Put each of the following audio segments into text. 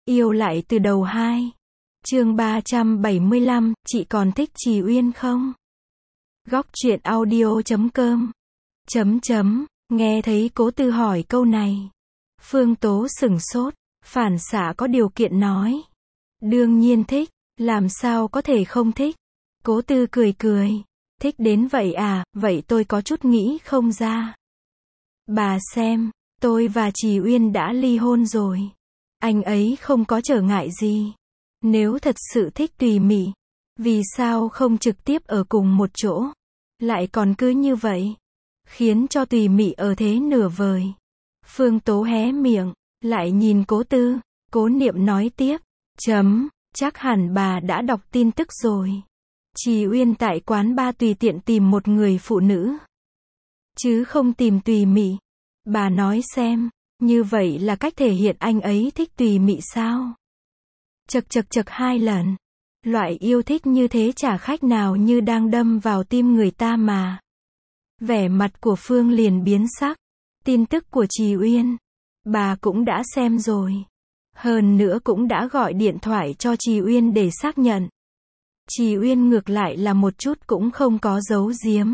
Yêu lại từ đầu 2. Chương 375, chị còn thích Trì Uyên không? Góc truyện audio.com. Nghe thấy Cố Tư hỏi câu này, Phương Tố sửng sốt, phản xạ có điều kiện nói. Đương nhiên thích, làm sao có thể không thích? Cố Tư cười cười. Thích đến vậy à, vậy tôi có chút nghĩ không ra. Bà xem, tôi và Trì Uyên đã ly hôn rồi. Anh ấy không có trở ngại gì. Nếu thật sự thích Tùy Mị, vì sao không trực tiếp ở cùng một chỗ, lại còn cứ như vậy, khiến cho Tùy Mị ở thế nửa vời. Phương Tố hé miệng, lại nhìn Cố Tư. Cố Niệm nói tiếp, chắc hẳn bà đã đọc tin tức rồi. Trì Uyên tại quán bar tùy tiện tìm một người phụ nữ, chứ không tìm Tùy Mị. Bà nói xem, như vậy là cách thể hiện anh ấy thích Tùy Mị sao? Chật 2 lần. Loại yêu thích như thế chả khách nào như đang đâm vào tim người ta mà. Vẻ mặt của Phương liền biến sắc. Tin tức của Trì Uyên, bà cũng đã xem rồi. Hơn nữa cũng đã gọi điện thoại cho Trì Uyên để xác nhận. Trì Uyên ngược lại là một chút cũng không có giấu giếm.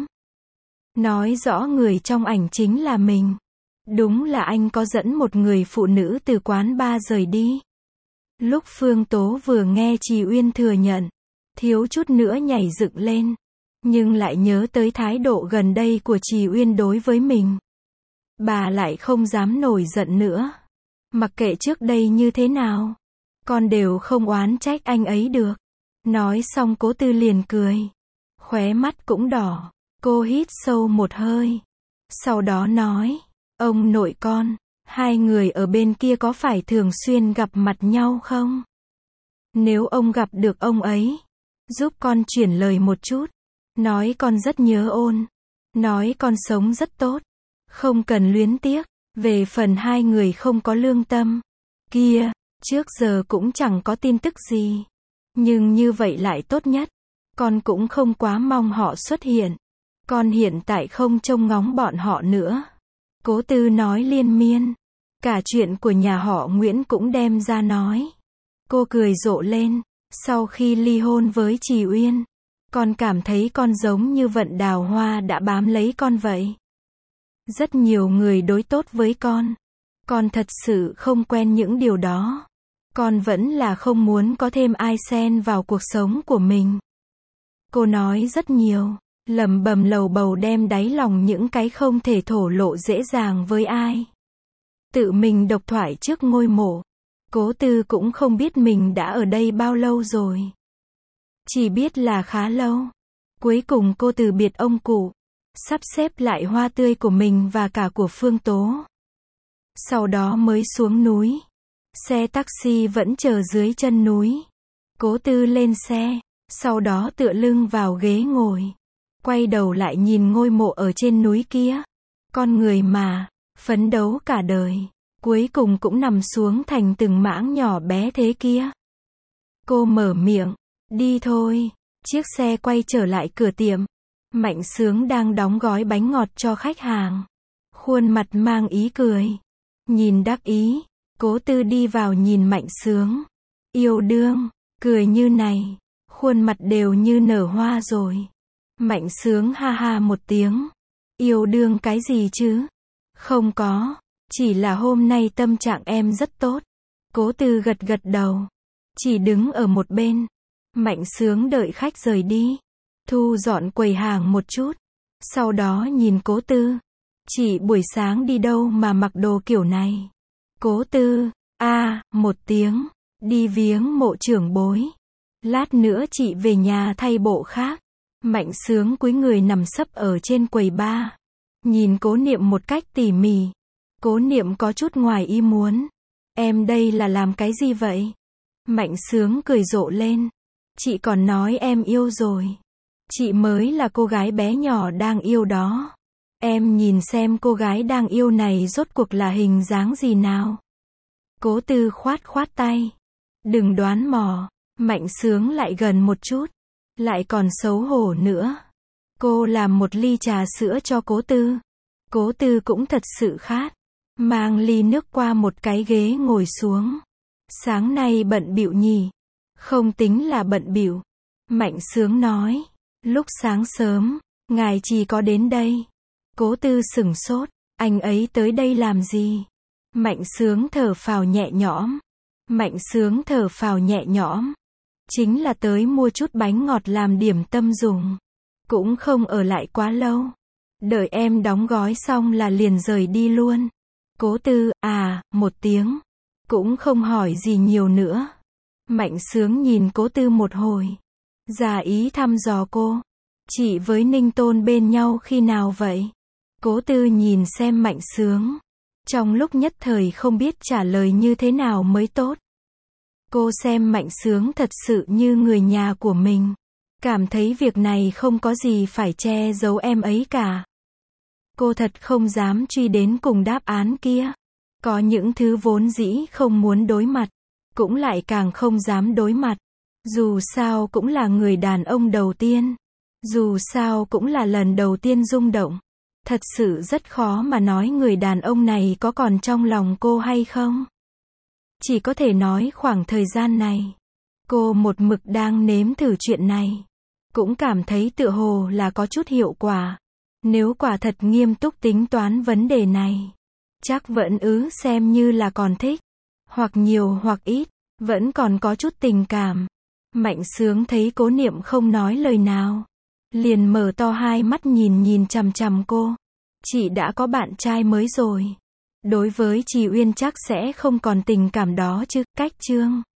Nói rõ người trong ảnh chính là mình. Đúng là anh có dẫn một người phụ nữ từ quán bar rời đi. Lúc Phương Tố vừa nghe Trì Uyên thừa nhận, thiếu chút nữa nhảy dựng lên. Nhưng lại nhớ tới thái độ gần đây của Trì Uyên đối với mình. Bà lại không dám nổi giận nữa. Mặc kệ trước đây như thế nào, con đều không oán trách anh ấy được. Nói xong Cố Tư liền cười. Khóe mắt cũng đỏ. Cô hít sâu một hơi. Sau đó nói, ông nội con, hai người ở bên kia có phải thường xuyên gặp mặt nhau không? Nếu ông gặp được ông ấy, giúp con chuyển lời một chút. Nói con rất nhớ ôn. Nói con sống rất tốt. Không cần luyến tiếc. Về phần hai người không có lương tâm kia, trước giờ cũng chẳng có tin tức gì. Nhưng như vậy lại tốt nhất. Con cũng không quá mong họ xuất hiện. Con hiện tại không trông ngóng bọn họ nữa. Cố Tư nói liên miên. Cả chuyện của nhà họ Nguyễn cũng đem ra nói. Cô cười rộ lên. Sau khi ly hôn với Trì Uyên, con cảm thấy con giống như vận đào hoa đã bám lấy con vậy. Rất nhiều người đối tốt với con thật sự không quen những điều đó. Con vẫn là không muốn có thêm ai xen vào cuộc sống của mình. Cô nói rất nhiều, lẩm bẩm lầu bầu đem đáy lòng những cái không thể thổ lộ dễ dàng với ai. Tự mình độc thoại trước ngôi mộ. Cố Tư cũng không biết mình đã ở đây bao lâu rồi. Chỉ biết là khá lâu. Cuối cùng cô từ biệt ông cụ, sắp xếp lại hoa tươi của mình và cả của Phương Tố. Sau đó mới xuống núi. Xe taxi vẫn chờ dưới chân núi. Cố Tư lên xe, sau đó tựa lưng vào ghế ngồi. Quay đầu lại nhìn ngôi mộ ở trên núi kia. Con người mà, phấn đấu cả đời, cuối cùng cũng nằm xuống thành từng mảng nhỏ bé thế kia. Cô mở miệng, đi thôi. Chiếc xe quay trở lại cửa tiệm. Mạnh Sướng đang đóng gói bánh ngọt cho khách hàng. Khuôn mặt mang ý cười. Nhìn đắc ý. Cố Tư đi vào nhìn Mạnh Sướng. Yêu đương, cười như này, khuôn mặt đều như nở hoa rồi. Mạnh Sướng ha ha một tiếng. Yêu đương cái gì chứ? Không có, chỉ là hôm nay tâm trạng em rất tốt. Cố Tư gật đầu. Chỉ đứng ở một bên. Mạnh Sướng đợi khách rời đi. Thu dọn quầy hàng một chút. Sau đó nhìn Cố Tư. Chị buổi sáng đi đâu mà mặc đồ kiểu này? Cố Tư, một tiếng. Đi viếng mộ trưởng bối. Lát nữa chị về nhà thay bộ khác. Mạnh Sướng cúi người nằm sấp ở trên quầy bar. Nhìn Cố Niệm một cách tỉ mỉ. Cố Niệm có chút ngoài ý muốn. Em đây là làm cái gì vậy? Mạnh Sướng cười rộ lên. Chị còn nói em yêu rồi. Chị mới là cô gái bé nhỏ đang yêu đó. Em nhìn xem cô gái đang yêu này rốt cuộc là hình dáng gì nào. Cố Tư khoát tay. Đừng đoán mò. Mạnh Sướng lại gần một chút. Lại còn xấu hổ nữa. Cô làm một ly trà sữa cho Cố Tư. Cố Tư cũng thật sự khát. Mang ly nước qua một cái ghế ngồi xuống. Sáng nay bận bịu nhỉ? Không tính là bận bịu. Mạnh Sướng nói. Lúc sáng sớm, ngài chỉ có đến đây. Cố Tư sửng sốt. Anh ấy tới đây làm gì? Mạnh Sướng thở phào nhẹ nhõm. Mạnh Sướng thở phào nhẹ nhõm. Chính là tới mua chút bánh ngọt làm điểm tâm dùng. Cũng không ở lại quá lâu. Đợi em đóng gói xong là liền rời đi luôn. Cố Tư, một tiếng. Cũng không hỏi gì nhiều nữa. Mạnh Sướng nhìn Cố Tư một hồi. Giả ý thăm dò cô. Chị với Ninh Tôn bên nhau khi nào vậy? Cố Tư nhìn xem Mạnh Sướng. Trong lúc nhất thời không biết trả lời như thế nào mới tốt. Cô xem Mạnh Sướng thật sự như người nhà của mình. Cảm thấy việc này không có gì phải che giấu em ấy cả. Cô thật không dám truy đến cùng đáp án kia. Có những thứ vốn dĩ không muốn đối mặt. Cũng lại càng không dám đối mặt. Dù sao cũng là người đàn ông đầu tiên. Dù sao cũng là lần đầu tiên rung động. Thật sự rất khó mà nói người đàn ông này có còn trong lòng cô hay không. Chỉ có thể nói khoảng thời gian này, cô một mực đang nếm thử chuyện này. Cũng cảm thấy tựa hồ là có chút hiệu quả. Nếu quả thật nghiêm túc tính toán vấn đề này, chắc vẫn xem như là còn thích. Hoặc nhiều hoặc ít, vẫn còn có chút tình cảm. Mạnh Sướng thấy Cố Niệm không nói lời nào. Liền mở to hai mắt nhìn chằm chằm cô. Chị đã có bạn trai mới rồi. Đối với Trì Uyên chắc sẽ không còn tình cảm đó chứ. Cách chương